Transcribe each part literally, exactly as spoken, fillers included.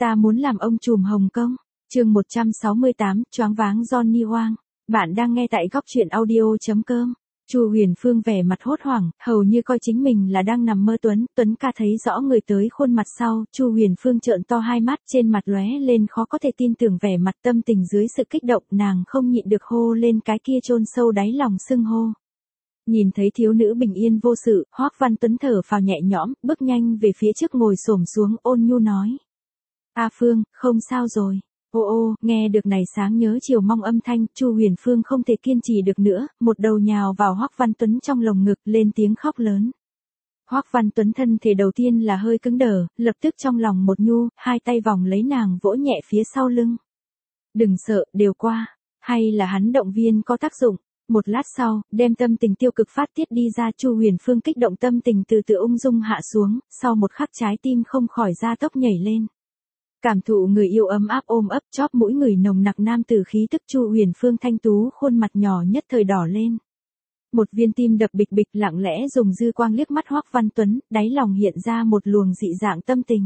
Ta muốn làm ông trùm Hồng Kông. Chương một trăm sáu mươi tám, choáng váng Johnny Wang. Bạn đang nghe tại góc truyện audio chấm com. Chu Huyền Phương vẻ mặt hốt hoảng, hầu như coi chính mình là đang nằm mơ. Tuấn, Tuấn ca thấy rõ người tới khuôn mặt sau, Chu Huyền Phương trợn to hai mắt, trên mặt lóe lên khó có thể tin tưởng vẻ mặt. Tâm tình dưới sự kích động, nàng không nhịn được hô lên cái kia chôn sâu đáy lòng xưng hô. Nhìn thấy thiếu nữ bình yên vô sự, Hoắc Văn Tuấn thở phào nhẹ nhõm, bước nhanh về phía trước ngồi xổm xuống ôn nhu nói. A Phương, không sao rồi. Ô ô, nghe được này sáng nhớ chiều mong âm thanh, Chu Huyền Phương không thể kiên trì được nữa, một đầu nhào vào Hoắc Văn Tuấn trong lồng ngực, lên tiếng khóc lớn. Hoắc Văn Tuấn thân thể đầu tiên là hơi cứng đờ, lập tức trong lòng một nhu, hai tay vòng lấy nàng vỗ nhẹ phía sau lưng. Đừng sợ, đều qua. Hay là hắn động viên có tác dụng. Một lát sau, đem tâm tình tiêu cực phát tiết đi ra, Chu Huyền Phương kích động tâm tình từ từ ung dung hạ xuống, sau một khắc trái tim không khỏi ra tốc nhảy lên. Cảm thụ người yêu ấm áp ôm ấp chóp mũi người nồng nặc nam tử khí tức, Chu Huyền Phương thanh tú khuôn mặt nhỏ nhất thời đỏ lên. Một viên tim đập bịch bịch, lặng lẽ dùng dư quang liếc mắt Hoắc Văn Tuấn, đáy lòng hiện ra một luồng dị dạng tâm tình.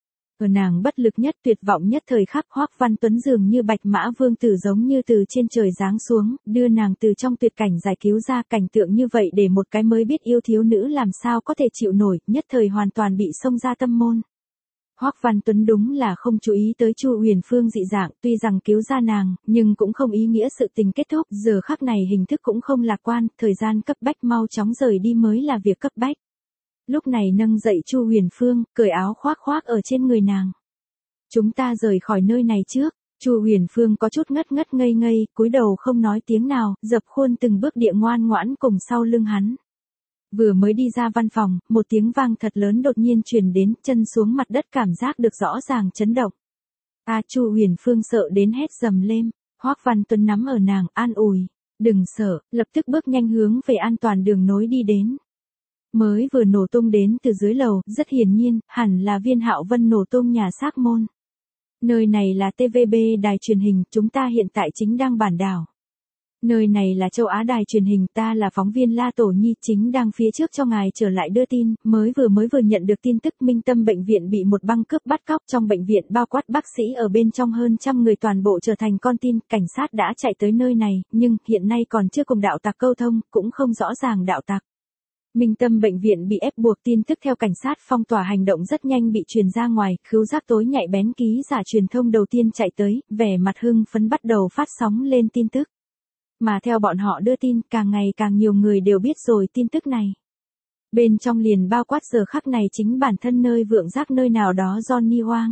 Ở nàng bất lực nhất, tuyệt vọng nhất thời khắc, Hoắc Văn Tuấn dường như bạch mã vương tử giống như từ trên trời giáng xuống, đưa nàng từ trong tuyệt cảnh giải cứu ra. Cảnh tượng như vậy để một cái mới biết yêu thiếu nữ làm sao có thể chịu nổi, nhất thời hoàn toàn bị xông ra tâm môn. Hoắc Văn Tuấn đúng là không chú ý tới Chu Huyền Phương dị dạng, tuy rằng cứu ra nàng, nhưng cũng không ý nghĩa sự tình kết thúc. Giờ khắc này hình thức cũng không lạc quan, thời gian cấp bách mau chóng rời đi mới là việc cấp bách. Lúc này nâng dậy Chu Huyền Phương, cởi áo khoác khoác ở trên người nàng. Chúng ta rời khỏi nơi này trước. Chu Huyền Phương có chút ngất ngất ngây ngây, cúi đầu không nói tiếng nào, dập khuôn từng bước địa ngoan ngoãn cùng sau lưng hắn. Vừa mới đi ra văn phòng, một tiếng vang thật lớn đột nhiên truyền đến, chân xuống mặt đất cảm giác được rõ ràng chấn động. A à, Chu Huyền Phương sợ đến hét dầm lên. Hoắc Văn Tuấn nắm ở nàng, an ủi. Đừng sợ, lập tức bước nhanh hướng về an toàn đường nối đi đến. Mới vừa nổ tung đến từ dưới lầu, rất hiển nhiên, hẳn là Viên Hạo Vân nổ tung nhà xác môn. Nơi này là tê vê bê đài truyền hình, chúng ta hiện tại chính đang bản đảo. Nơi này là châu Á đài truyền hình, ta là phóng viên La Tổ Nhi, chính đang phía trước cho ngài trở lại đưa tin, mới vừa mới vừa nhận được tin tức Minh Tâm bệnh viện bị một băng cướp bắt cóc, trong bệnh viện bao quát bác sĩ ở bên trong hơn trăm người toàn bộ trở thành con tin, cảnh sát đã chạy tới nơi này, nhưng hiện nay còn chưa cùng đạo tặc câu thông, cũng không rõ ràng đạo tặc. Minh Tâm bệnh viện bị ép buộc, tin tức theo cảnh sát phong tỏa hành động rất nhanh bị truyền ra ngoài, khứu giác tối nhạy bén ký giả truyền thông đầu tiên chạy tới, vẻ mặt hưng phấn bắt đầu phát sóng lên tin tức. Mà theo bọn họ đưa tin, càng ngày càng nhiều người đều biết rồi tin tức này. Bên trong liền bao quát giờ khắc này chính bản thân nơi vượng giác nơi nào đó Johnny Wang.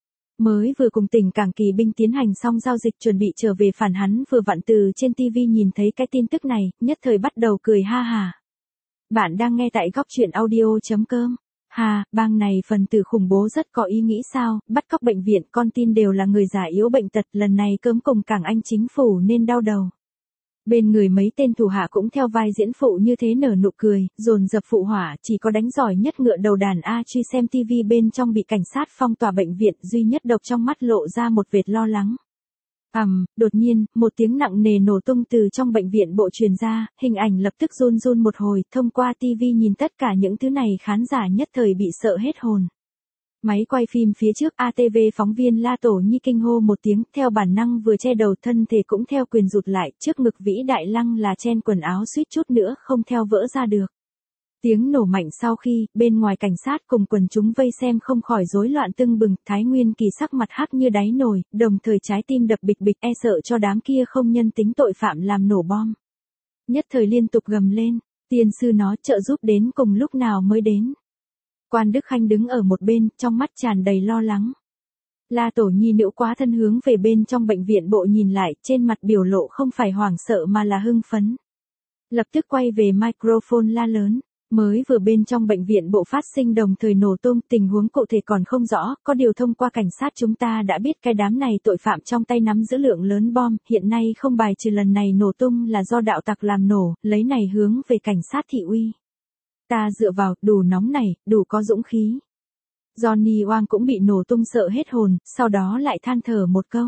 Mới vừa cùng tỉnh cảng kỳ binh tiến hành xong giao dịch chuẩn bị trở về phản, hắn vừa vặn từ trên ti vi nhìn thấy cái tin tức này, nhất thời bắt đầu cười ha hà. Bạn đang nghe tại góc truyện audio chấm com. Hà, bang này phần tử khủng bố rất có ý nghĩ sao, bắt cóc bệnh viện, con tin đều là người già yếu bệnh tật, lần này cấm cùng cảng Anh chính phủ nên đau đầu. Bên người mấy tên thủ hạ cũng theo vai diễn phụ như thế nở nụ cười, dồn dập phụ hỏa, chỉ có đánh giỏi nhất ngựa đầu đàn A Truy xem ti vi bên trong bị cảnh sát phong tỏa bệnh viện, duy nhất độc trong mắt lộ ra một vệt lo lắng. Ầm, um, đột nhiên, một tiếng nặng nề nổ tung từ trong bệnh viện bộ truyền ra, hình ảnh lập tức run run một hồi, thông qua ti vi nhìn tất cả những thứ này khán giả nhất thời bị sợ hết hồn. Máy quay phim phía trước a tê vê phóng viên La Tổ Nhi kinh hô một tiếng, theo bản năng vừa che đầu, thân thể cũng theo quyền rụt lại, trước ngực vĩ đại lăng là chen quần áo suýt chút nữa không theo vỡ ra được. Tiếng nổ mạnh sau khi, bên ngoài cảnh sát cùng quần chúng vây xem không khỏi rối loạn tưng bừng, Thái Nguyên Kỳ sắc mặt hắc như đáy nồi, đồng thời trái tim đập bịch bịch, e sợ cho đám kia không nhân tính tội phạm làm nổ bom. Nhất thời liên tục gầm lên, tiên sư nó trợ giúp đến cùng lúc nào mới đến. Quan Đức Khanh đứng ở một bên, trong mắt tràn đầy lo lắng. La Tổ Nhi nữ quá thân hướng về bên trong bệnh viện bộ nhìn lại, trên mặt biểu lộ không phải hoảng sợ mà là hưng phấn. Lập tức quay về microphone la lớn. Mới vừa bên trong bệnh viện bộ phát sinh đồng thời nổ tung, tình huống cụ thể còn không rõ, có điều thông qua cảnh sát chúng ta đã biết cái đám này tội phạm trong tay nắm giữ lượng lớn bom, hiện nay không bài trừ lần này nổ tung là do đạo tặc làm nổ, lấy này hướng về cảnh sát thị uy. Ta dựa vào, đủ nóng này, đủ có dũng khí. Johnny Wang cũng bị nổ tung sợ hết hồn, sau đó lại than thở một câu.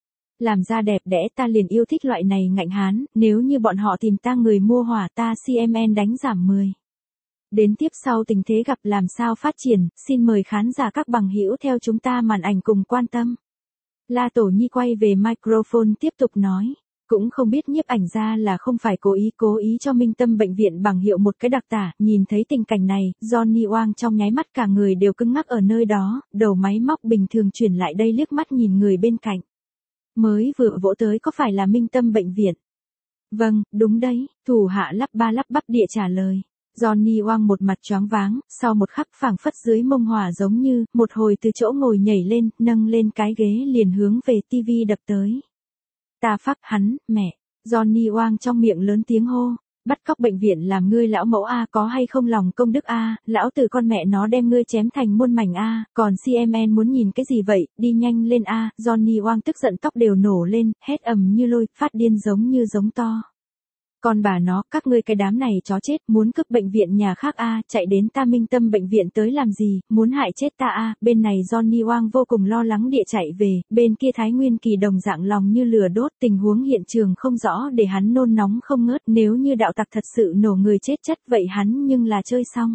Làm ra đẹp đẽ, ta liền yêu thích loại này ngạnh hán, nếu như bọn họ tìm ta người mua hỏa ta xê em en đánh giảm mười. Đến tiếp sau tình thế gặp làm sao phát triển, xin mời khán giả các bằng hữu theo chúng ta màn ảnh cùng quan tâm. La Tổ Nhi quay về microphone tiếp tục nói. Cũng không biết nhiếp ảnh ra là không phải cố ý cố ý cho Minh Tâm bệnh viện bằng hiệu một cái đặc tả, nhìn thấy tình cảnh này, Johnny Wang trong nháy mắt cả người đều cứng ngắc ở nơi đó, đầu máy móc bình thường chuyển lại đây liếc mắt nhìn người bên cạnh. Mới vừa vỗ tới có phải là Minh Tâm bệnh viện? Vâng, đúng đấy, thủ hạ lắp ba lắp bắp địa trả lời. Johnny Wang một mặt choáng váng, sau một khắc phảng phất dưới mông hỏa giống như, một hồi từ chỗ ngồi nhảy lên, nâng lên cái ghế liền hướng về tivi đập tới. Ta phắc hắn, mẹ, Johnny Wang trong miệng lớn tiếng hô, bắt cóc bệnh viện làm ngươi lão mẫu A có hay không lòng công đức A, lão tử con mẹ nó đem ngươi chém thành muôn mảnh A, còn xê em en muốn nhìn cái gì vậy, đi nhanh lên A, Johnny Wang tức giận tóc đều nổ lên, hét ầm như lôi, phát điên giống như giống to. Còn bà nó, các ngươi cái đám này chó chết, muốn cướp bệnh viện nhà khác a, chạy đến ta Minh Tâm bệnh viện tới làm gì, muốn hại chết ta a, bên này Johnny Wang vô cùng lo lắng địa chạy về, bên kia Thái Nguyên Kỳ đồng dạng lòng như lửa đốt, tình huống hiện trường không rõ để hắn nôn nóng không ngớt, nếu như đạo tặc thật sự nổ người chết chất vậy hắn nhưng là chơi xong.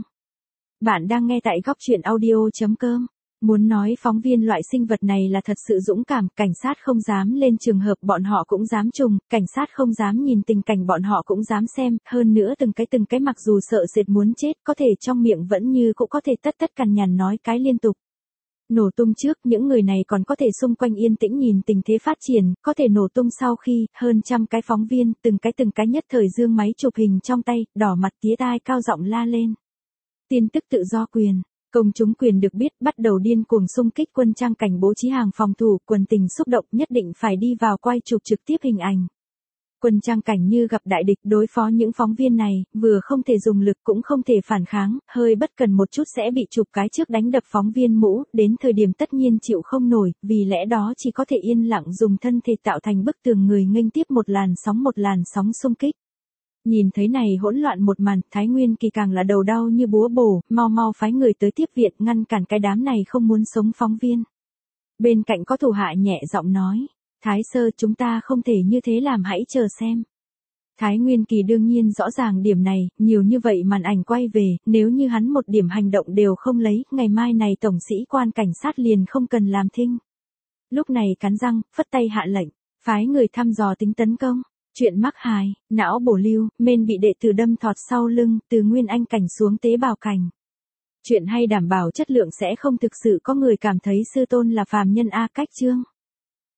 Bạn đang nghe tại góc truyện audio chấm com. Muốn nói phóng viên loại sinh vật này là thật sự dũng cảm, cảnh sát không dám lên trường hợp bọn họ cũng dám trùng, cảnh sát không dám nhìn tình cảnh bọn họ cũng dám xem, hơn nữa từng cái từng cái mặc dù sợ sệt muốn chết, có thể trong miệng vẫn như cũng có thể tất tất cằn nhằn nói cái liên tục. Nổ tung trước, những người này còn có thể xung quanh yên tĩnh nhìn tình thế phát triển, có thể nổ tung sau khi, hơn trăm cái phóng viên, từng cái từng cái nhất thời giương máy chụp hình trong tay, đỏ mặt tía tai cao giọng la lên. Tin tức tự do quyền. Công chúng quyền được biết bắt đầu điên cuồng xung kích quân trang cảnh bố trí hàng phòng thủ, quần tình xúc động nhất định phải đi vào quay chụp trực tiếp hình ảnh. Quân trang cảnh như gặp đại địch đối phó những phóng viên này, vừa không thể dùng lực cũng không thể phản kháng, hơi bất cần một chút sẽ bị chụp cái trước đánh đập phóng viên mũ, đến thời điểm tất nhiên chịu không nổi, vì lẽ đó chỉ có thể yên lặng dùng thân thể tạo thành bức tường người nghênh tiếp một làn sóng một làn sóng xung kích. Nhìn thấy này hỗn loạn một màn, Thái Nguyên Kỳ càng là đầu đau như búa bổ, mau mau phái người tới tiếp viện ngăn cản cái đám này không muốn sống phóng viên. Bên cạnh có thủ hạ nhẹ giọng nói, Thái sơ chúng ta không thể như thế làm hãy chờ xem. Thái Nguyên Kỳ đương nhiên rõ ràng điểm này, nhiều như vậy màn ảnh quay về, nếu như hắn một điểm hành động đều không lấy, ngày mai này tổng sĩ quan cảnh sát liền không cần làm thinh. Lúc này cắn răng, phất tay hạ lệnh, phái người thăm dò tính tấn công. Chuyện mắc hài, não bổ lưu, men bị đệ tử đâm thọt sau lưng, từ nguyên anh cảnh xuống tế bào cảnh. Chuyện hay đảm bảo chất lượng sẽ không thực sự có người cảm thấy sư tôn là phàm nhân A cách chương.